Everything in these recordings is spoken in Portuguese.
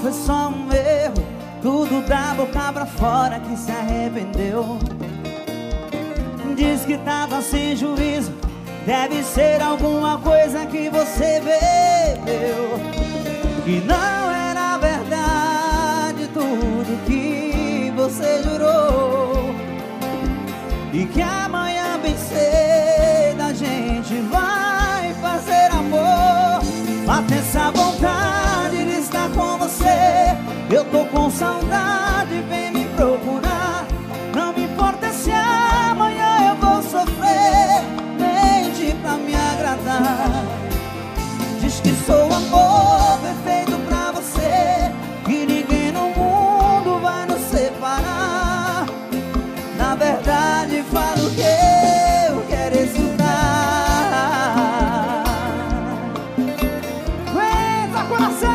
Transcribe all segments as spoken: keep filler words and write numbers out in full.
foi só um erro, tudo da boca pra fora que se arrependeu. Diz que tava sem juízo, deve ser alguma coisa que você bebeu. Que não era verdade tudo que você jurou, e que amanhã bem cedo a gente vai fazer amor. Mata essa vontade de estar com você, eu tô com saudade, vem me procurar. Não me importa se amanhã eu vou sofrer, mente pra me agradar. Diz que sou amor perfeito pra você, que ninguém no mundo vai nos separar. Na verdade falo que eu quero escutar. Aguenta, coração!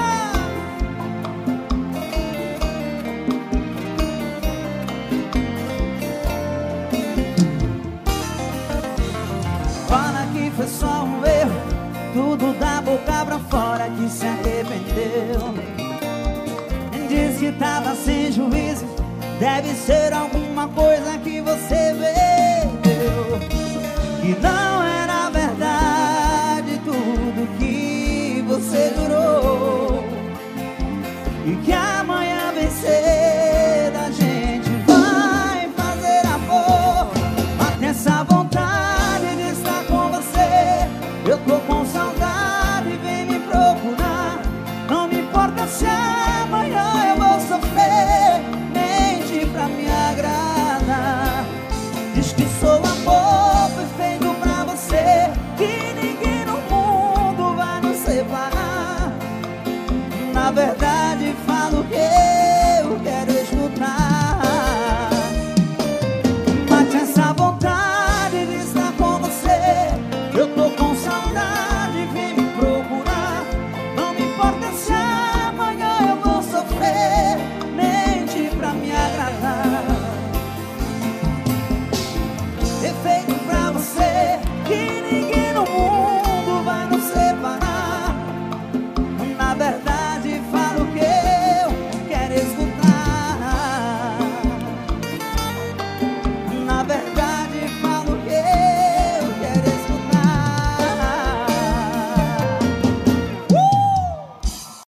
Fala que foi só um erro, tudo da boca pra fora que se arrependeu. Diz que tava sem juízo, deve ser alguma coisa que você bebeu. Que não era verdade tudo que você jurou, e que amanhã bem cedo a gente vai fazer amor. Mata essa vontade de estar com você, eu tô com saudade, vem me procurar. Não me importa se amanhã eu vou sofrer, mente pra me agradar. Diz que sou amor perfeito pra você, que ninguém no mundo vai nos separar. Na verdade